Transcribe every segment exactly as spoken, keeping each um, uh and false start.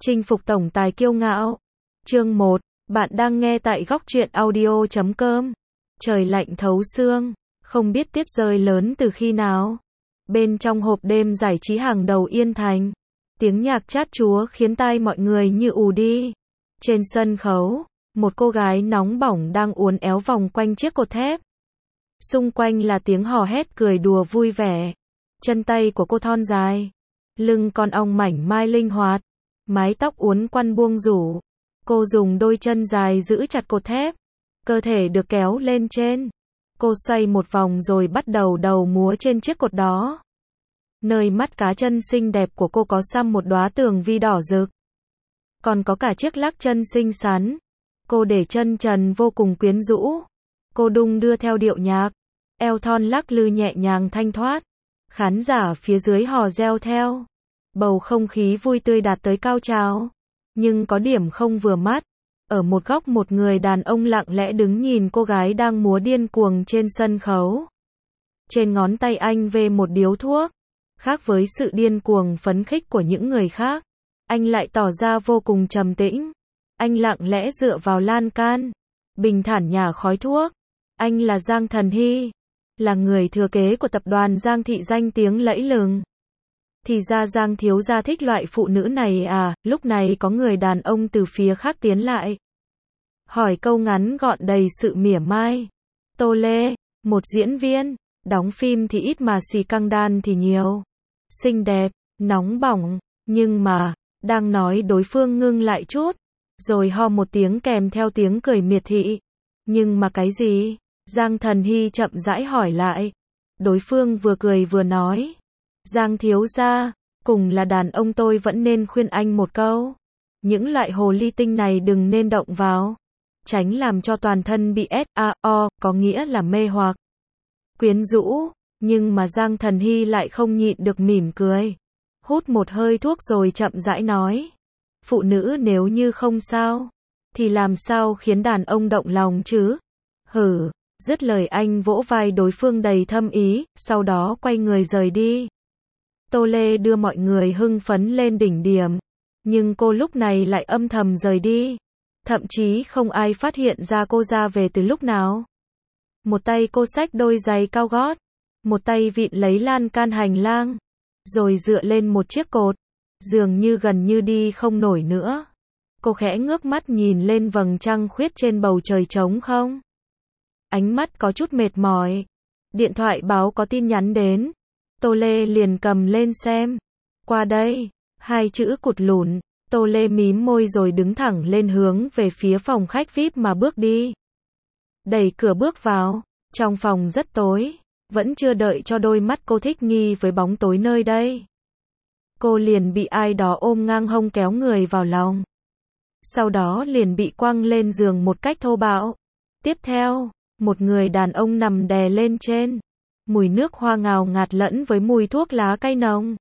Chinh phục tổng tài kiêu ngạo. Chương một, bạn đang nghe tại góc truyện audio chấm com. Trời lạnh thấu xương, không biết tuyết rơi lớn từ khi nào. Bên trong hộp đêm giải trí hàng đầu Yên Thành, tiếng nhạc chát chúa khiến tai mọi người như ù đi. Trên sân khấu, một cô gái nóng bỏng đang uốn éo vòng quanh chiếc cột thép. Xung quanh là tiếng hò hét cười đùa vui vẻ. Chân tay của cô thon dài, lưng con ong mảnh mai linh hoạt, mái tóc uốn quăn buông rủ. Cô dùng đôi chân dài giữ chặt cột thép, cơ thể được kéo lên trên. Cô xoay một vòng rồi bắt đầu đầu múa trên chiếc cột đó. Nơi mắt cá chân xinh đẹp của cô có xăm một đóa tường vi đỏ rực. Còn có cả chiếc lắc chân xinh xắn. Cô để chân trần vô cùng quyến rũ. Cô đung đưa theo điệu nhạc. Eo thon lắc lư nhẹ nhàng thanh thoát. Khán giả phía dưới hò reo theo. Bầu không khí vui tươi đạt tới cao trào. Nhưng có điểm không vừa mắt. Ở một góc một người đàn ông lặng lẽ đứng nhìn cô gái đang múa điên cuồng trên sân khấu. Trên ngón tay anh vê một điếu thuốc. Khác với sự điên cuồng phấn khích của những người khác, anh lại tỏ ra vô cùng trầm tĩnh. Anh lặng lẽ dựa vào lan can, bình thản nhả khói thuốc. Anh là Giang Thần Hy, là người thừa kế của tập đoàn Giang Thị danh tiếng lẫy lừng. Thì ra Giang thiếu gia thích loại phụ nữ này à? Lúc này có người đàn ông từ phía khác tiến lại. Hỏi câu ngắn gọn đầy sự mỉa mai. Tô Lê, một diễn viên, đóng phim thì ít mà xì căng đan thì nhiều. Xinh đẹp, nóng bỏng, nhưng mà, đang nói đối phương ngưng lại chút, rồi ho một tiếng kèm theo tiếng cười miệt thị. Nhưng mà cái gì? Giang Thần Hy chậm rãi hỏi lại. Đối phương vừa cười vừa nói. Giang thiếu gia, cùng là đàn ông tôi vẫn nên khuyên anh một câu. Những loại hồ ly tinh này đừng nên động vào. Tránh làm cho toàn thân bị S A O, có nghĩa là mê hoặc, quyến rũ. Nhưng mà Giang Thần Hy lại không nhịn được mỉm cười. Hút một hơi thuốc rồi chậm rãi nói. Phụ nữ nếu như không sao, thì làm sao khiến đàn ông động lòng chứ? Hử, dứt lời anh vỗ vai đối phương đầy thâm ý, sau đó quay người rời đi. Tô Lê đưa mọi người hưng phấn lên đỉnh điểm. Nhưng cô lúc này lại âm thầm rời đi. Thậm chí không ai phát hiện ra cô ra về từ lúc nào. Một tay cô xách đôi giày cao gót. Một tay vịn lấy lan can hành lang. Rồi dựa lên một chiếc cột. Dường như gần như đi không nổi nữa. Cô khẽ ngước mắt nhìn lên vầng trăng khuyết trên bầu trời trống không. Ánh mắt có chút mệt mỏi. Điện thoại báo có tin nhắn đến. Tô Lê liền cầm lên xem. Qua đây. Hai chữ cụt lủn. Tô Lê mím môi rồi đứng thẳng lên hướng về phía phòng khách vi ai pi mà bước đi. Đẩy cửa bước vào. Trong phòng rất tối. Vẫn chưa đợi cho đôi mắt cô thích nghi với bóng tối nơi đây. Cô liền bị ai đó ôm ngang hông kéo người vào lòng. Sau đó liền bị quăng lên giường một cách thô bạo. Tiếp theo, một người đàn ông nằm đè lên trên. Mùi nước hoa ngào ngạt lẫn với mùi thuốc lá cay nồng.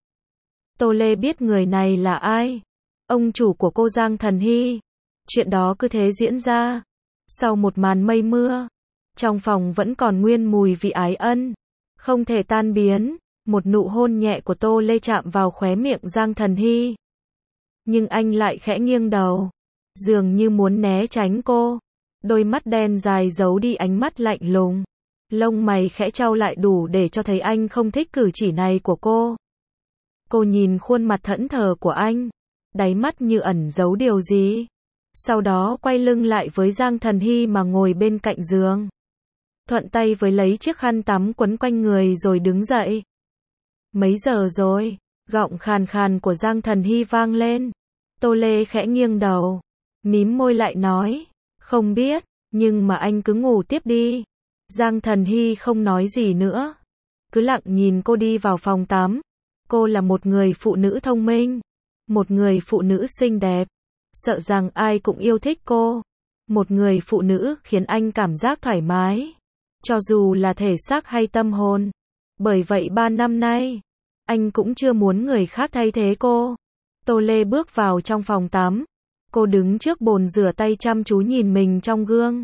Tô Lê biết người này là ai. Ông chủ của cô Giang Thần Hy. Chuyện đó cứ thế diễn ra. Sau một màn mây mưa, trong phòng vẫn còn nguyên mùi vị ái ân, không thể tan biến. Một nụ hôn nhẹ của Tô Lê chạm vào khóe miệng Giang Thần Hy. Nhưng anh lại khẽ nghiêng đầu, dường như muốn né tránh cô. Đôi mắt đen dài giấu đi ánh mắt lạnh lùng. Lông mày khẽ chau lại đủ để cho thấy anh không thích cử chỉ này của cô. Cô nhìn khuôn mặt thẫn thờ của anh, đáy mắt như ẩn giấu điều gì. Sau đó quay lưng lại với Giang Thần Hy mà ngồi bên cạnh giường. Thuận tay với lấy chiếc khăn tắm quấn quanh người rồi đứng dậy. Mấy giờ rồi? Giọng khàn khàn của Giang Thần Hy vang lên. Tô Lê khẽ nghiêng đầu, mím môi lại nói. Không biết, nhưng mà anh cứ ngủ tiếp đi. Giang Thần Hy không nói gì nữa. Cứ lặng nhìn cô đi vào phòng tắm. Cô là một người phụ nữ thông minh. Một người phụ nữ xinh đẹp. Sợ rằng ai cũng yêu thích cô. Một người phụ nữ khiến anh cảm giác thoải mái. Cho dù là thể xác hay tâm hồn. Bởi vậy ba năm nay, anh cũng chưa muốn người khác thay thế cô. Tô Lê bước vào trong phòng tắm. Cô đứng trước bồn rửa tay chăm chú nhìn mình trong gương.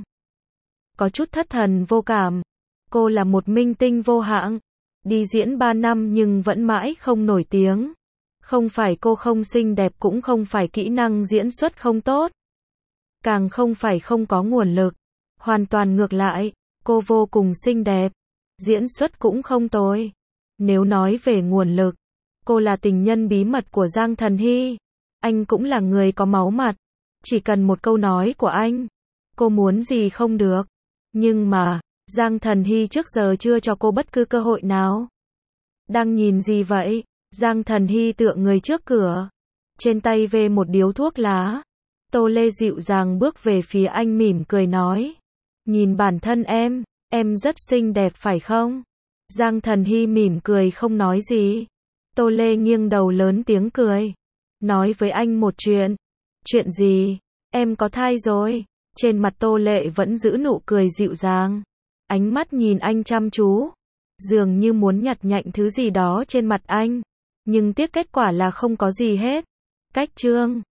Có chút thất thần vô cảm. Cô là một minh tinh vô hạng. Đi diễn ba năm nhưng vẫn mãi không nổi tiếng. Không phải cô không xinh đẹp, cũng không phải kỹ năng diễn xuất không tốt. Càng không phải không có nguồn lực. Hoàn toàn ngược lại, cô vô cùng xinh đẹp. Diễn xuất cũng không tồi. Nếu nói về nguồn lực, cô là tình nhân bí mật của Giang Thần Hy. Anh cũng là người có máu mặt. Chỉ cần một câu nói của anh, cô muốn gì không được. Nhưng mà, Giang Thần Hy trước giờ chưa cho cô bất cứ cơ hội nào. Đang nhìn gì vậy? Giang Thần Hy tựa người trước cửa. Trên tay vê một điếu thuốc lá. Tô Lê dịu dàng bước về phía anh mỉm cười nói. Nhìn bản thân em, em rất xinh đẹp phải không? Giang Thần Hy mỉm cười không nói gì. Tô Lê nghiêng đầu lớn tiếng cười. Nói với anh một chuyện. Chuyện gì? Em có thai rồi. Trên mặt Tô Lệ vẫn giữ nụ cười dịu dàng. Ánh mắt nhìn anh chăm chú. Dường như muốn nhặt nhạnh thứ gì đó trên mặt anh. Nhưng tiếc kết quả là không có gì hết. Cách chương